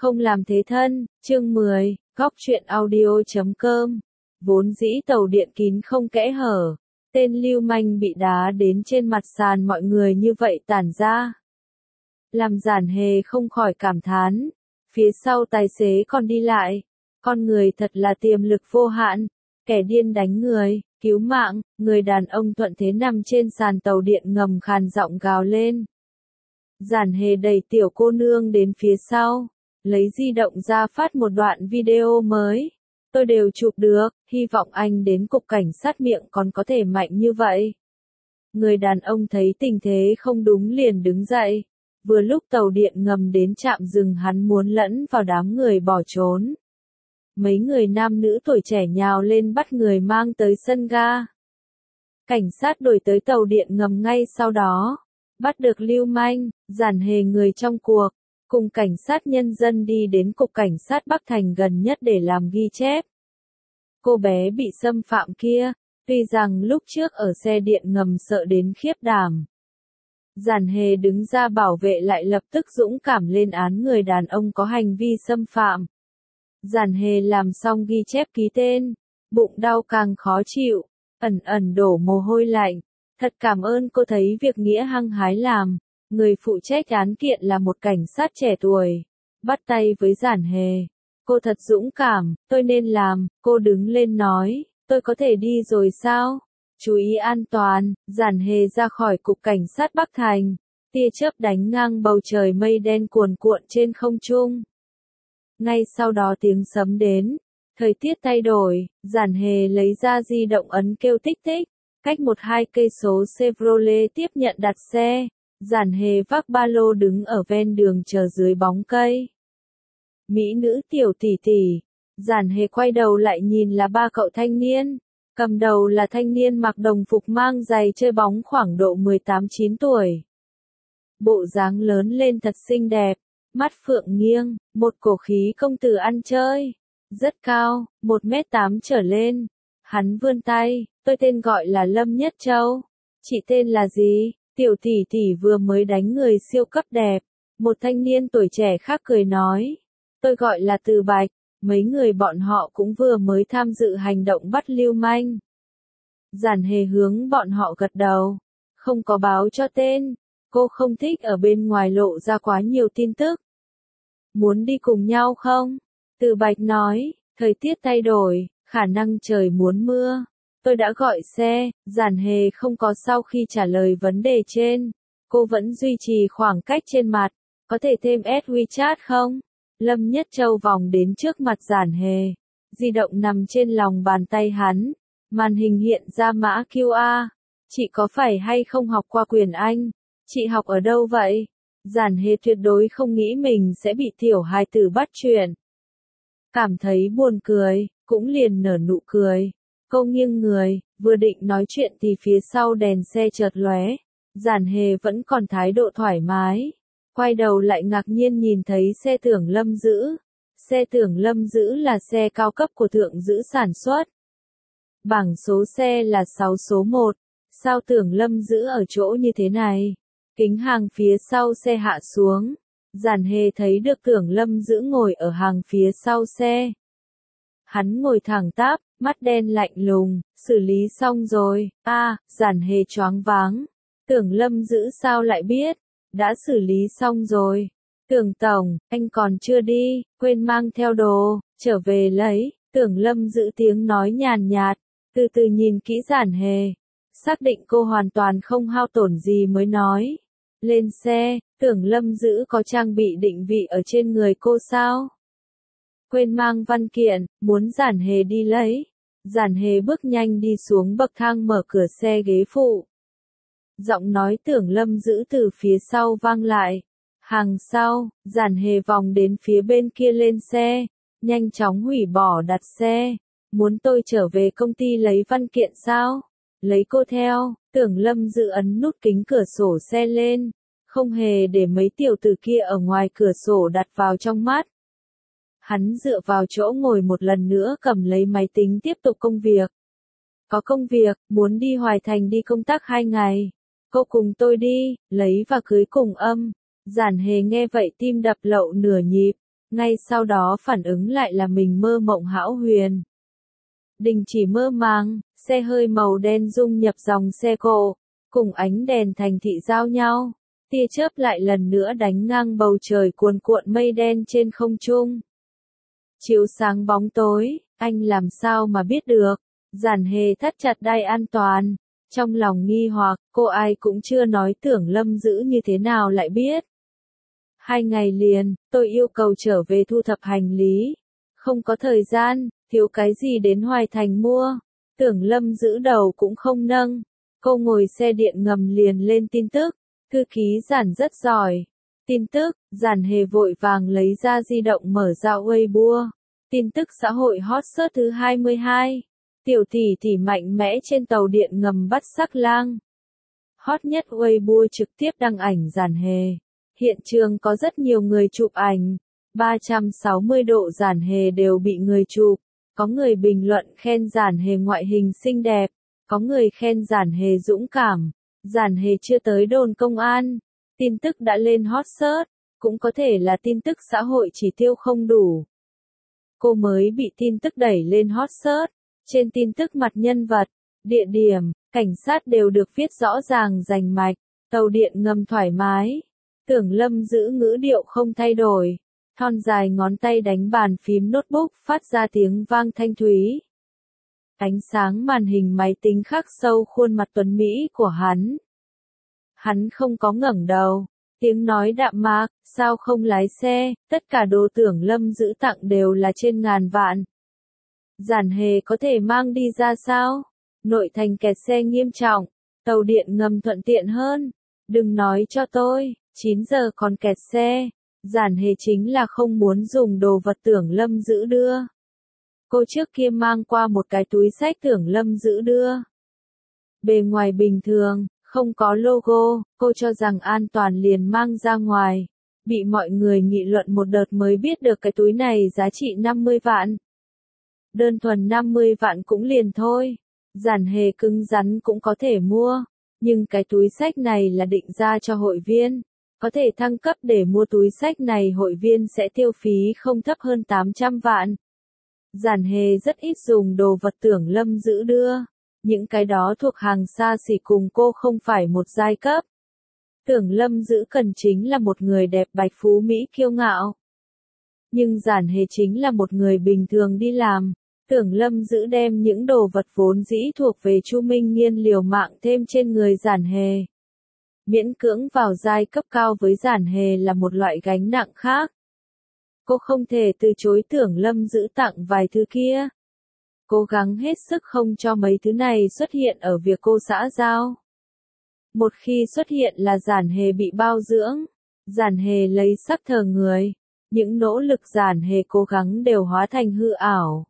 Không làm thế thân, chương 10, góc truyện audio.com. Vốn dĩ tàu điện kín không kẽ hở, tên lưu manh bị đá đến trên mặt sàn mọi người như vậy tản ra. Làm Giản Hề không khỏi cảm thán, phía sau tài xế còn đi lại, con người thật là tiềm lực vô hạn, kẻ điên đánh người, cứu mạng, người đàn ông thuận thế nằm trên sàn tàu điện ngầm khàn giọng gào lên. Giản Hề đẩy tiểu cô nương đến phía sau, lấy di động ra phát một đoạn video mới. Tôi đều chụp được, hy vọng anh đến cục cảnh sát miệng còn có thể mạnh như vậy. Người đàn ông thấy tình thế không đúng liền đứng dậy. Vừa lúc tàu điện ngầm đến trạm dừng hắn muốn lẫn vào đám người bỏ trốn. Mấy người nam nữ tuổi trẻ nhào lên bắt người mang tới sân ga. Cảnh sát đuổi tới tàu điện ngầm ngay sau đó. Bắt được lưu manh, Giản Hề người trong cuộc, cùng cảnh sát nhân dân đi đến cục cảnh sát Bắc Thành gần nhất để làm ghi chép. Cô bé bị xâm phạm kia, tuy rằng lúc trước ở xe điện ngầm sợ đến khiếp đảm. Giản Hề đứng ra bảo vệ lại lập tức dũng cảm lên án người đàn ông có hành vi xâm phạm. Giản Hề làm xong ghi chép ký tên, bụng đau càng khó chịu, ẩn ẩn đổ mồ hôi lạnh. Thật cảm ơn cô thấy việc nghĩa hăng hái làm. Người phụ trách án kiện là một cảnh sát trẻ tuổi. Bắt tay với Giản Hề. Cô thật dũng cảm, tôi nên làm. Cô đứng lên nói, tôi có thể đi rồi sao? Chú ý an toàn. Giản Hề ra khỏi cục cảnh sát Bắc Thành. Tia chớp đánh ngang bầu trời mây đen cuồn cuộn trên không trung. Ngay sau đó tiếng sấm đến. Thời tiết thay đổi, Giản Hề lấy ra di động ấn kêu tích tích. Cách 1-2 cây số Chevrolet tiếp nhận đặt xe. Giản Hề vác ba lô đứng ở ven đường chờ dưới bóng cây. Mỹ nữ tiểu tỷ tỷ. Giản Hề quay đầu lại nhìn là ba cậu thanh niên. Cầm đầu là thanh niên mặc đồng phục mang giày chơi bóng khoảng độ 18-19 tuổi. Bộ dáng lớn lên thật xinh đẹp, mắt phượng nghiêng, một cổ khí công tử ăn chơi. Rất cao, 1m8 trở lên. Hắn vươn tay, tôi tên gọi là Lâm Nhất Châu. Chị tên là gì? Tiểu tỷ tỷ vừa mới đánh người siêu cấp đẹp. Một thanh niên tuổi trẻ khác cười nói. Tôi gọi là Từ Bạch. Mấy người bọn họ cũng vừa mới tham dự hành động bắt lưu manh. Giản Hề hướng bọn họ gật đầu. Không có báo cho tên. Cô không thích ở bên ngoài lộ ra quá nhiều tin tức. Muốn đi cùng nhau không? Từ Bạch nói, thời tiết thay đổi, khả năng trời muốn mưa. Tôi đã gọi xe. Giản Hề không có sau khi trả lời vấn đề trên. Cô vẫn duy trì khoảng cách trên mặt. Có thể thêm add WeChat không? Lâm Nhất Châu vòng đến trước mặt Giản Hề. Di động nằm trên lòng bàn tay hắn. Màn hình hiện ra mã QR. Chị có phải hay không học qua quyền Anh? Chị học ở đâu vậy? Giản Hề tuyệt đối không nghĩ mình sẽ bị tiểu hài tử bắt chuyện. Cảm thấy buồn cười, cũng liền nở nụ cười. Cô nghiêng người, vừa định nói chuyện thì phía sau đèn xe chợt lóe. Giản Hề vẫn còn thái độ thoải mái. Quay đầu lại ngạc nhiên nhìn thấy xe Tưởng Lâm Dữ. Xe Tưởng Lâm Dữ là xe cao cấp của Thượng Dữ sản xuất. Bảng số xe là 6 số 1. Sao Tưởng Lâm Dữ ở chỗ như thế này? Kính hàng phía sau xe hạ xuống. Giản Hề thấy được Tưởng Lâm Dữ ngồi ở hàng phía sau xe. Hắn ngồi thẳng tắp, mắt đen lạnh lùng, xử lý xong rồi. Giản Hề choáng váng. Tưởng Lâm Dữ sao lại biết? Đã xử lý xong rồi. Tưởng tổng, anh còn chưa đi, quên mang theo đồ, trở về lấy. Tưởng Lâm Dữ tiếng nói nhàn nhạt, từ từ nhìn kỹ Giản Hề. Xác định cô hoàn toàn không hao tổn gì mới nói. Lên xe, Tưởng Lâm Dữ có trang bị định vị ở trên người cô sao? Quên mang văn kiện, muốn Giản Hề đi lấy. Giản Hề bước nhanh đi xuống bậc thang mở cửa xe ghế phụ. Giọng nói Tưởng Lâm Dữ từ phía sau vang lại. Hàng sau, Giản Hề vòng đến phía bên kia lên xe, nhanh chóng hủy bỏ đặt xe. Muốn tôi trở về công ty lấy văn kiện sao? Lấy cô theo. Tưởng Lâm Dữ ấn nút kính cửa sổ xe lên, không hề để mấy tiểu tử kia ở ngoài cửa sổ đặt vào trong mắt. Hắn dựa vào chỗ ngồi một lần nữa cầm lấy máy tính tiếp tục công việc. Có công việc, muốn đi Hoài Thành đi công tác 2 ngày. Cô cùng tôi đi, lấy và cưới cùng âm. Giản Hề nghe vậy tim đập lậu nửa nhịp. ngay sau đó phản ứng lại là mình mơ mộng hão huyền. Đình chỉ mơ màng, xe hơi màu đen dung nhập dòng xe cộ, cùng ánh đèn thành thị giao nhau, tia chớp lại lần nữa đánh ngang bầu trời cuồn cuộn mây đen trên không trung. Chiếu sáng bóng tối, anh làm sao mà biết được? Giản Hề thắt chặt đai an toàn, trong lòng nghi hoặc, cô ai cũng chưa nói Tưởng Lâm giữ như thế nào lại biết. 2 ngày liền, tôi yêu cầu trở về thu thập hành lý. Không có thời gian, thiếu cái gì đến Hoài Thành mua. Tưởng Lâm giữ đầu cũng không nâng. Cô ngồi xe điện ngầm liền lên tin tức. Thư ký Giản rất giỏi. Tin tức, Giản Hề vội vàng lấy ra di động mở ra Weibo. Tin tức xã hội hot search thứ 22. Tiểu tỷ mạnh mẽ trên tàu điện ngầm bắt sắc lang. Hot nhất Weibo trực tiếp đăng ảnh Giản Hề. Hiện trường có rất nhiều người chụp ảnh. 360 độ Giản Hề đều bị người chụp. Có người bình luận khen Giản Hề ngoại hình xinh đẹp. Có người khen Giản Hề dũng cảm. Giản Hề chưa tới đồn công an. Tin tức đã lên hot search. Cũng có thể là tin tức xã hội chỉ tiêu không đủ. Cô mới bị tin tức đẩy lên hot search. Trên tin tức mặt nhân vật, địa điểm, cảnh sát đều được viết rõ ràng rành mạch. Tàu điện ngầm thoải mái. Tưởng Lâm giữ ngữ điệu không thay đổi. Thon dài ngón tay đánh bàn phím notebook phát ra tiếng vang thanh thúy. Ánh sáng màn hình máy tính khắc sâu khuôn mặt tuấn mỹ của hắn. Hắn không có ngẩng đầu. Tiếng nói đạm mạc, sao không lái xe, tất cả đồ Tưởng Lâm giữ tặng đều là trên ngàn vạn. Giản Hề có thể mang đi ra sao? Nội thành kẹt xe nghiêm trọng, tàu điện ngầm thuận tiện hơn. Đừng nói cho tôi, 9 giờ còn kẹt xe. Giản Hề chính là không muốn dùng đồ vật Tưởng Lâm giữ đưa. Cô trước kia mang qua một cái túi xách Tưởng Lâm giữ đưa. Bề ngoài bình thường, không có logo, cô cho rằng an toàn liền mang ra ngoài. Bị mọi người nghị luận một đợt mới biết được cái túi này giá trị 50 vạn. Đơn thuần 50 vạn cũng liền thôi. Giản Hề cứng rắn cũng có thể mua. Nhưng cái túi xách này là định ra cho hội viên. Có thể thăng cấp để mua túi xách này hội viên sẽ tiêu phí không thấp hơn 800 vạn. Giản Hề rất ít dùng đồ vật Tưởng Lâm giữ đưa. Những cái đó thuộc hàng xa xỉ cùng cô không phải một giai cấp. Tưởng Lâm giữ cần chính là một người đẹp bạch phú Mỹ kiêu ngạo. Nhưng Giản Hề chính là một người bình thường đi làm. Tưởng Lâm giữ đem những đồ vật vốn dĩ thuộc về Chu Minh Nghiên liều mạng thêm trên người Giản Hề. Miễn cưỡng vào giai cấp cao với Giản Hề là một loại gánh nặng khác. Cô không thể từ chối Tưởng Lâm giữ tặng vài thứ kia. Cố gắng hết sức không cho mấy thứ này xuất hiện ở việc cô xã giao. Một khi xuất hiện là Giản Hề bị bao dưỡng. Giản Hề lấy sắc thờ người. Những nỗ lực Giản Hề cố gắng đều hóa thành hư ảo.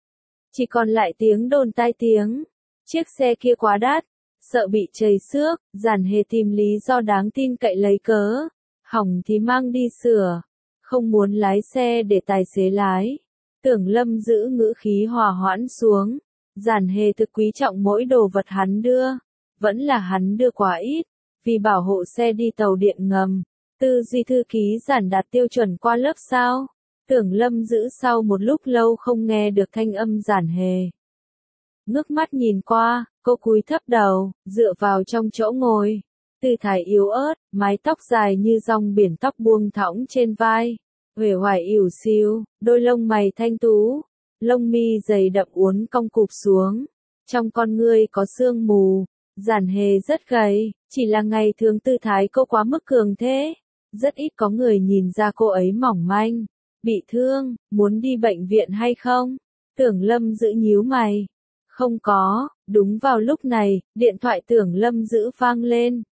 Chỉ còn lại tiếng đồn tai tiếng. Chiếc xe kia quá đắt. Sợ bị trầy xước, Giản Hề tìm lý do đáng tin cậy lấy cớ. Hỏng thì mang đi sửa. Không muốn lái xe để tài xế lái. Tưởng Lâm giữ ngữ khí hòa hoãn xuống. Giản Hề thực quý trọng mỗi đồ vật hắn đưa. Vẫn là hắn đưa quá ít. Vì bảo hộ xe đi tàu điện ngầm. Tư duy thư ký Giản đạt tiêu chuẩn qua lớp sao? Tưởng Lâm giữ sau một lúc lâu không nghe được thanh âm Giản Hề. Ngước mắt nhìn qua, cô cúi thấp đầu, dựa vào trong chỗ ngồi. Tư thái yếu ớt, mái tóc dài như dòng biển tóc buông thõng trên vai. Uể oải ỉu xìu, đôi lông mày thanh tú. Lông mi dày đậm uốn cong cụp xuống. Trong con ngươi có sương mù. Giản Hề rất gầy, chỉ là ngày thường tư thái cô quá mức cường thế. Rất ít có người nhìn ra cô ấy mỏng manh. Bị thương, muốn đi bệnh viện hay không? Tưởng Lâm giữ nhíu mày. Không có, đúng vào lúc này, điện thoại Tưởng Lâm giữ vang lên.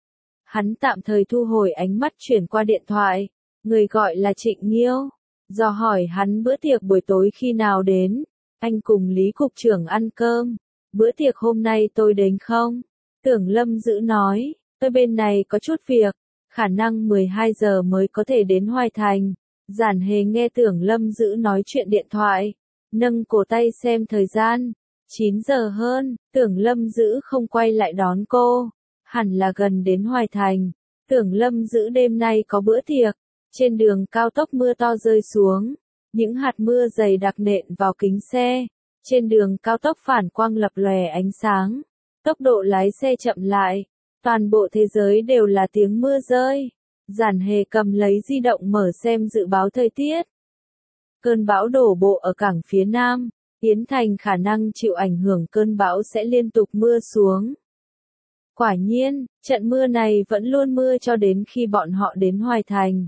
Hắn tạm thời thu hồi ánh mắt chuyển qua điện thoại. Người gọi là Trịnh Nghiêu. Dò hỏi hắn bữa tiệc buổi tối khi nào đến. Anh cùng Lý Cục trưởng ăn cơm. Bữa tiệc hôm nay tôi đến không? Tưởng Lâm giữ nói, tôi bên này có chút việc. Khả năng 12 giờ mới có thể đến Hoài Thành. Giản Hề nghe Tưởng Lâm giữ nói chuyện điện thoại. Nâng cổ tay xem thời gian. 9 giờ hơn, Tưởng Lâm giữ không quay lại đón cô. Hẳn là gần đến Hoài Thành. Tưởng Lâm giữ đêm nay có bữa tiệc. Trên đường cao tốc mưa to rơi xuống, những hạt mưa dày đặc nện vào kính xe. Trên đường cao tốc phản quang lập lòe ánh sáng, tốc độ lái xe chậm lại, toàn bộ thế giới đều là tiếng mưa rơi. Giản Hề cầm lấy di động mở xem dự báo thời tiết. Cơn bão đổ bộ ở cảng phía Nam, Yến Thành khả năng chịu ảnh hưởng cơn bão sẽ liên tục mưa xuống. Quả nhiên, trận mưa này vẫn luôn mưa cho đến khi bọn họ đến Hoài Thành.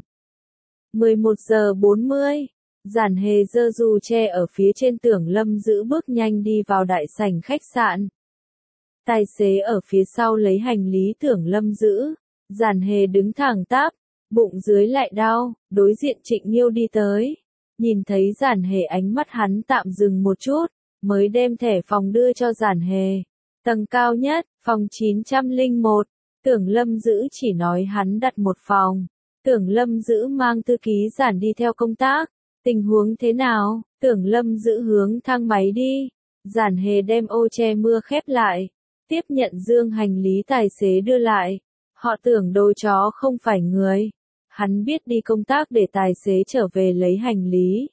11 giờ 40, Giản Hề giơ dù che ở phía trên Tưởng Lâm Dữ bước nhanh đi vào đại sảnh khách sạn. Tài xế ở phía sau lấy hành lý Tưởng Lâm Dữ, Giản Hề đứng thẳng tắp, bụng dưới lại đau, đối diện Trịnh Nghiêu đi tới. Nhìn thấy Giản Hề ánh mắt hắn tạm dừng một chút, mới đem thẻ phòng đưa cho Giản Hề. Tầng cao nhất, phòng 901, Tưởng Lâm Dữ chỉ nói hắn đặt một phòng. Tưởng Lâm Dữ mang thư ký Giản đi theo công tác. Tình huống thế nào? Tưởng Lâm Dữ hướng thang máy đi. Giản Hề đem ô che mưa khép lại, tiếp nhận dương hành lý tài xế đưa lại. Họ tưởng đồ chó không phải người. Hắn biết đi công tác để tài xế trở về lấy hành lý.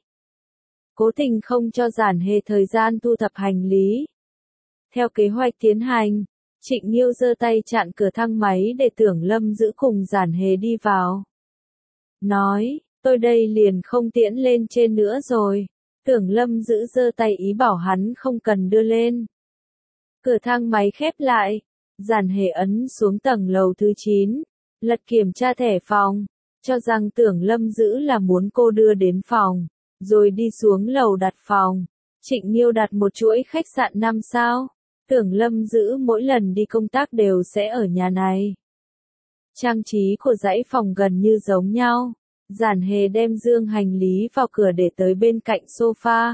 Cố tình không cho Giản Hề thời gian thu thập hành lý. Theo kế hoạch tiến hành, Trịnh Nghiêu giơ tay chặn cửa thang máy để Tưởng Lâm Dữ cùng Giản Hề đi vào. Nói, tôi đây liền không tiễn lên trên nữa rồi. Tưởng Lâm Dữ giơ tay ý bảo hắn không cần đưa lên. Cửa thang máy khép lại, Giản Hề ấn xuống tầng lầu thứ 9, lật kiểm tra thẻ phòng, cho rằng Tưởng Lâm Dữ là muốn cô đưa đến phòng, rồi đi xuống lầu đặt phòng. Trịnh Nghiêu đặt một chuỗi khách sạn 5 sao. Tưởng Lâm Dữ mỗi lần đi công tác đều sẽ ở nhà này. Trang trí của dãy phòng gần như giống nhau. Giản Hề đem dương hành lý vào cửa để tới bên cạnh sofa.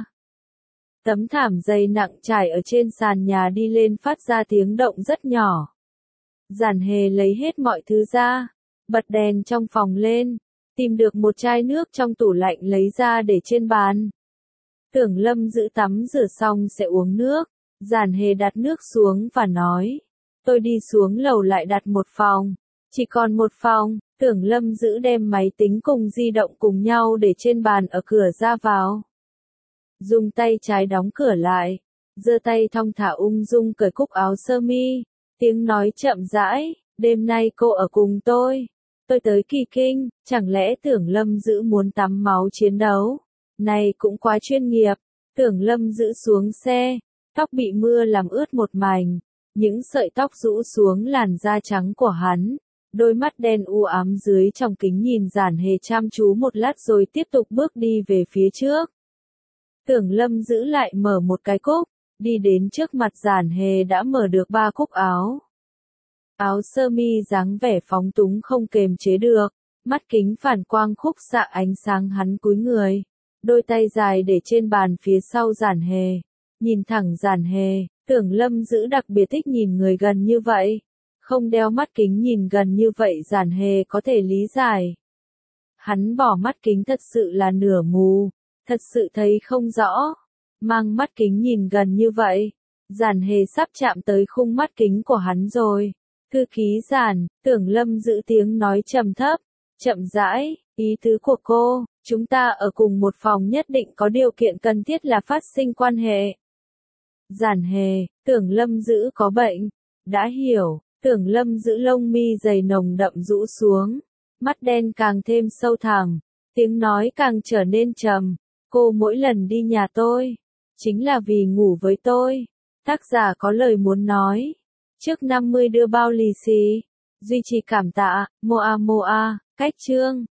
Tấm thảm dày nặng trải ở trên sàn nhà đi lên phát ra tiếng động rất nhỏ. Giản Hề lấy hết mọi thứ ra, bật đèn trong phòng lên, tìm được một chai nước trong tủ lạnh lấy ra để trên bàn. Tưởng Lâm Dữ tắm rửa xong sẽ uống nước. Giản Hề đặt nước xuống và nói, tôi đi xuống lầu lại đặt một phòng. Chỉ còn một phòng. Tưởng Lâm Dữ đem máy tính cùng di động cùng nhau để trên bàn ở cửa ra vào. Dùng tay trái đóng cửa lại, giơ tay thong thả ung dung cởi cúc áo sơ mi, tiếng nói chậm rãi, đêm nay cô ở cùng tôi tới Kỳ Kinh, chẳng lẽ Tưởng Lâm Dữ muốn tắm máu chiến đấu? Này cũng quá chuyên nghiệp. Tưởng Lâm Dữ xuống xe, tóc bị mưa làm ướt một mảnh, những sợi tóc rũ xuống làn da trắng của hắn. Đôi mắt đen u ám dưới trong kính nhìn Giản Hề chăm chú một lát rồi tiếp tục bước đi về phía trước. Tưởng Lâm Dữ lại mở một cái cúc, đi đến trước mặt Giản Hề đã mở được 3 cúc áo. Áo sơ mi dáng vẻ phóng túng không kềm chế được, mắt kính phản quang khúc xạ ánh sáng hắn cúi người, đôi tay dài để trên bàn phía sau Giản Hề, nhìn thẳng Giản Hề. Tưởng Lâm Dữ đặc biệt thích nhìn người gần như vậy. Không đeo mắt kính nhìn gần như vậy Giản Hề có thể lý giải. Hắn bỏ mắt kính thật sự là nửa mù, thật sự thấy không rõ. Mang mắt kính nhìn gần như vậy, Giản Hề sắp chạm tới khung mắt kính của hắn rồi. Thư ký Giản, Tưởng Lâm Dữ tiếng nói trầm thấp, chậm rãi, ý tứ của cô, chúng ta ở cùng một phòng nhất định có điều kiện cần thiết là phát sinh quan hệ. Giản Hề, Tưởng Lâm Dữ có bệnh, đã hiểu. Tưởng Lâm Dữ lông mi dày nồng đậm rũ xuống, mắt đen càng thêm sâu thẳm, tiếng nói càng trở nên trầm. Cô mỗi lần đi nhà tôi, chính là vì ngủ với tôi. Tác giả có lời muốn nói. Trước 50 đưa bao lì xì. Duy trì cảm tạ, Moa Moa, cách chương.